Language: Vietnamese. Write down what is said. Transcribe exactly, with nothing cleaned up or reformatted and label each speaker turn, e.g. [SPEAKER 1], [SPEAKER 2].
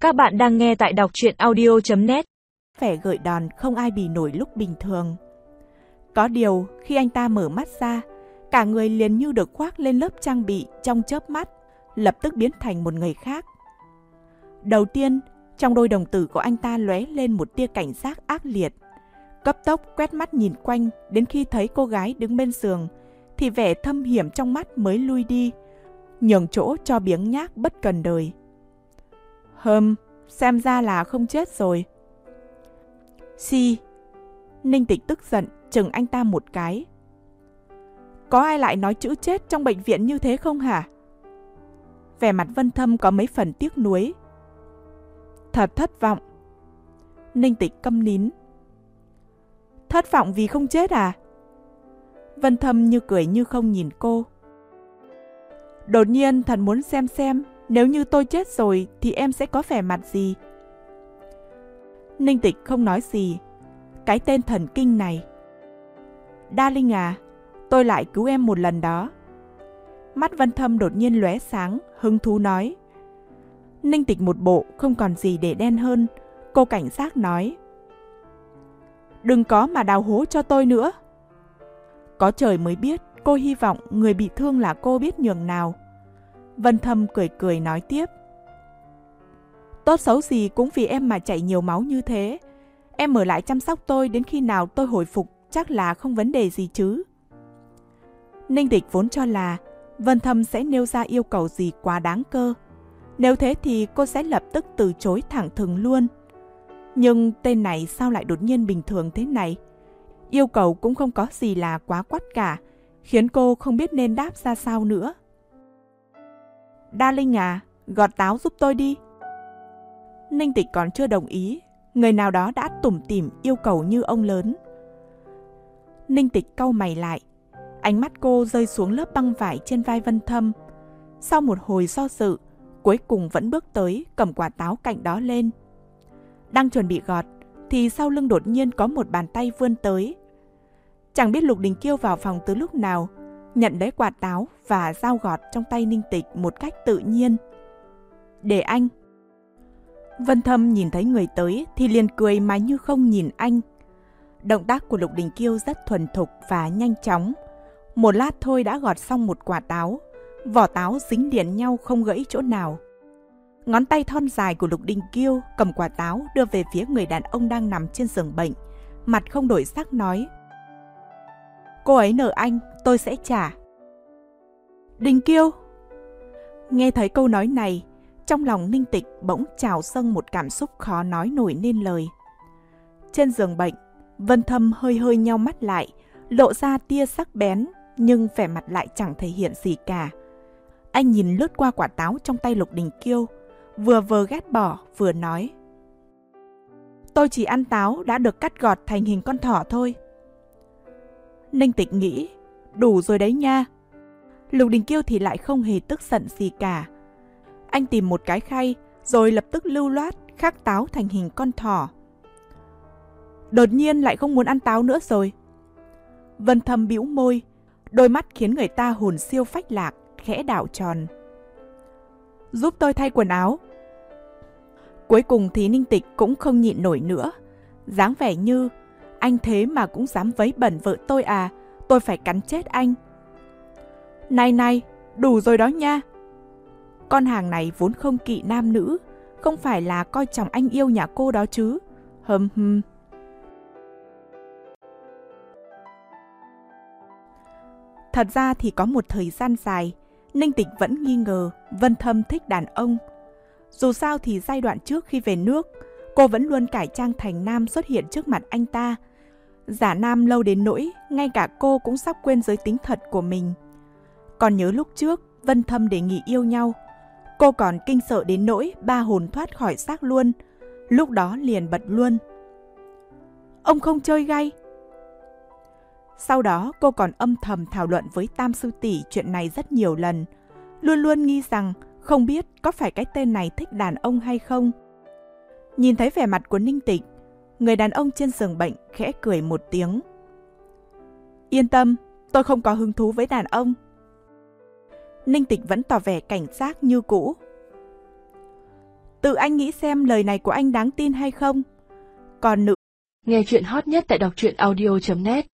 [SPEAKER 1] Các bạn đang nghe tại đọc truyện audio chấm net.
[SPEAKER 2] Vẻ gợi đòn không ai bì nổi lúc bình thường. Có điều, khi anh ta mở mắt ra, cả người liền như được khoác lên lớp trang bị trong chớp mắt, lập tức biến thành một người khác. Đầu tiên, trong đôi đồng tử của anh ta lóe lên một tia cảnh giác ác liệt. Cấp tốc quét mắt nhìn quanh, đến khi thấy cô gái đứng bên giường, thì vẻ thâm hiểm trong mắt mới lui đi, nhường chỗ cho biếng nhác bất cần đời. Hừm, xem ra là không chết rồi. Si. Ninh Tịch tức giận chừng anh ta một cái. Có ai lại nói chữ chết trong bệnh viện như thế không hả? Vẻ mặt Vân Thâm có mấy phần tiếc nuối. Thật thất vọng. Ninh Tịch câm nín. Thất vọng vì không chết à? Vân Thâm như cười như không nhìn cô. Đột nhiên thật muốn xem xem nếu như tôi chết rồi thì em sẽ có vẻ mặt gì. Ninh Tịch không nói gì. Cái tên thần kinh này. Đa Linh à, tôi lại cứu em một lần đó. Mắt Vân Thâm đột nhiên lóe sáng, hứng thú nói. Ninh Tịch một bộ không còn gì để đen hơn. Cô cảnh giác nói. Đừng có mà đào hố cho tôi nữa. Có trời mới biết, cô hy vọng người bị thương là cô biết nhường nào. Vân Thâm cười cười nói tiếp. Tốt xấu gì cũng vì em mà chảy nhiều máu như thế. Em ở lại chăm sóc tôi đến khi nào tôi hồi phục chắc là không vấn đề gì chứ. Ninh Tịch vốn cho là Vân Thâm sẽ nêu ra yêu cầu gì quá đáng cơ. Nếu thế thì cô sẽ lập tức từ chối thẳng thừng luôn. Nhưng tên này sao lại đột nhiên bình thường thế này? Yêu cầu cũng không có gì là quá quắt cả, khiến cô không biết nên đáp ra sao nữa. Đa Linh à, gọt táo giúp tôi đi. Ninh Tịch còn chưa đồng ý, người nào đó đã tủm tỉm yêu cầu như ông lớn. Ninh Tịch cau mày lại, ánh mắt cô rơi xuống lớp băng vải trên vai Vân Thâm. Sau một hồi do dự, cuối cùng vẫn bước tới cầm quả táo cạnh đó lên. Đang chuẩn bị gọt, thì sau lưng đột nhiên có một bàn tay vươn tới. Chẳng biết Lục Đình Kiêu vào phòng từ lúc nào, nhận lấy quả táo và dao gọt trong tay Ninh Tịch một cách tự nhiên. Để anh. Vân Thâm nhìn thấy người tới thì liền cười mà như không nhìn anh. Động tác của Lục Đình Kiêu rất thuần thục và nhanh chóng. Một lát thôi đã gọt xong một quả táo. Vỏ táo dính liền nhau không gãy chỗ nào. Ngón tay thon dài của Lục Đình Kiêu cầm quả táo đưa về phía người đàn ông đang nằm trên giường bệnh. Mặt không đổi sắc nói. Cô ấy nợ anh, tôi sẽ trả. Đình Kiêu. Nghe thấy câu nói này, trong lòng Ninh Tịch bỗng trào dâng một cảm xúc khó nói nổi nên lời. Trên giường bệnh, Vân Thâm hơi hơi nheo mắt lại, lộ ra tia sắc bén, nhưng vẻ mặt lại chẳng thể hiện gì cả. Anh nhìn lướt qua quả táo trong tay Lục Đình Kiêu, vừa vờ ghét bỏ, vừa nói. Tôi chỉ ăn táo đã được cắt gọt thành hình con thỏ thôi. Ninh Tịch nghĩ, đủ rồi đấy nha. Lục Đình Kiêu thì lại không hề tức giận gì cả. Anh tìm một cái khay, rồi lập tức lưu loát khắc táo thành hình con thỏ. Đột nhiên lại không muốn ăn táo nữa rồi. Vân Thâm bĩu môi, đôi mắt khiến người ta hồn siêu phách lạc, khẽ đảo tròn. Giúp tôi thay quần áo. Cuối cùng thì Ninh Tịch cũng không nhịn nổi nữa, dáng vẻ như anh thế mà cũng dám vấy bẩn vợ tôi à, tôi phải cắn chết anh. Này này, đủ rồi đó nha. Con hàng này vốn không kỵ nam nữ, không phải là coi trọng anh yêu nhà cô đó chứ. Hừm hừm. Thật ra thì có một thời gian dài, Ninh Tịch vẫn nghi ngờ Vân Thâm thích đàn ông. Dù sao thì giai đoạn trước khi về nước, cô vẫn luôn cải trang thành nam xuất hiện trước mặt anh ta. Giả nam lâu đến nỗi, ngay cả cô cũng sắp quên giới tính thật của mình. Còn nhớ lúc trước, Vân Thâm đề nghị yêu nhau, cô còn kinh sợ đến nỗi ba hồn thoát khỏi xác luôn. Lúc đó liền bật luôn. Ông không chơi gay. Sau đó cô còn âm thầm thảo luận với Tam Sư Tỷ chuyện này rất nhiều lần. Luôn luôn nghi rằng không biết có phải cái tên này thích đàn ông hay không. Nhìn thấy vẻ mặt của Ninh Tịch, người đàn ông trên giường bệnh khẽ cười một tiếng. Yên tâm, tôi không có hứng thú với đàn ông. Ninh Tịch vẫn tỏ vẻ cảnh giác như cũ. Tự anh nghĩ xem lời này của anh đáng tin hay không. Còn nữ.
[SPEAKER 1] Nghe chuyện hot nhất tại đọc truyện audio chấm net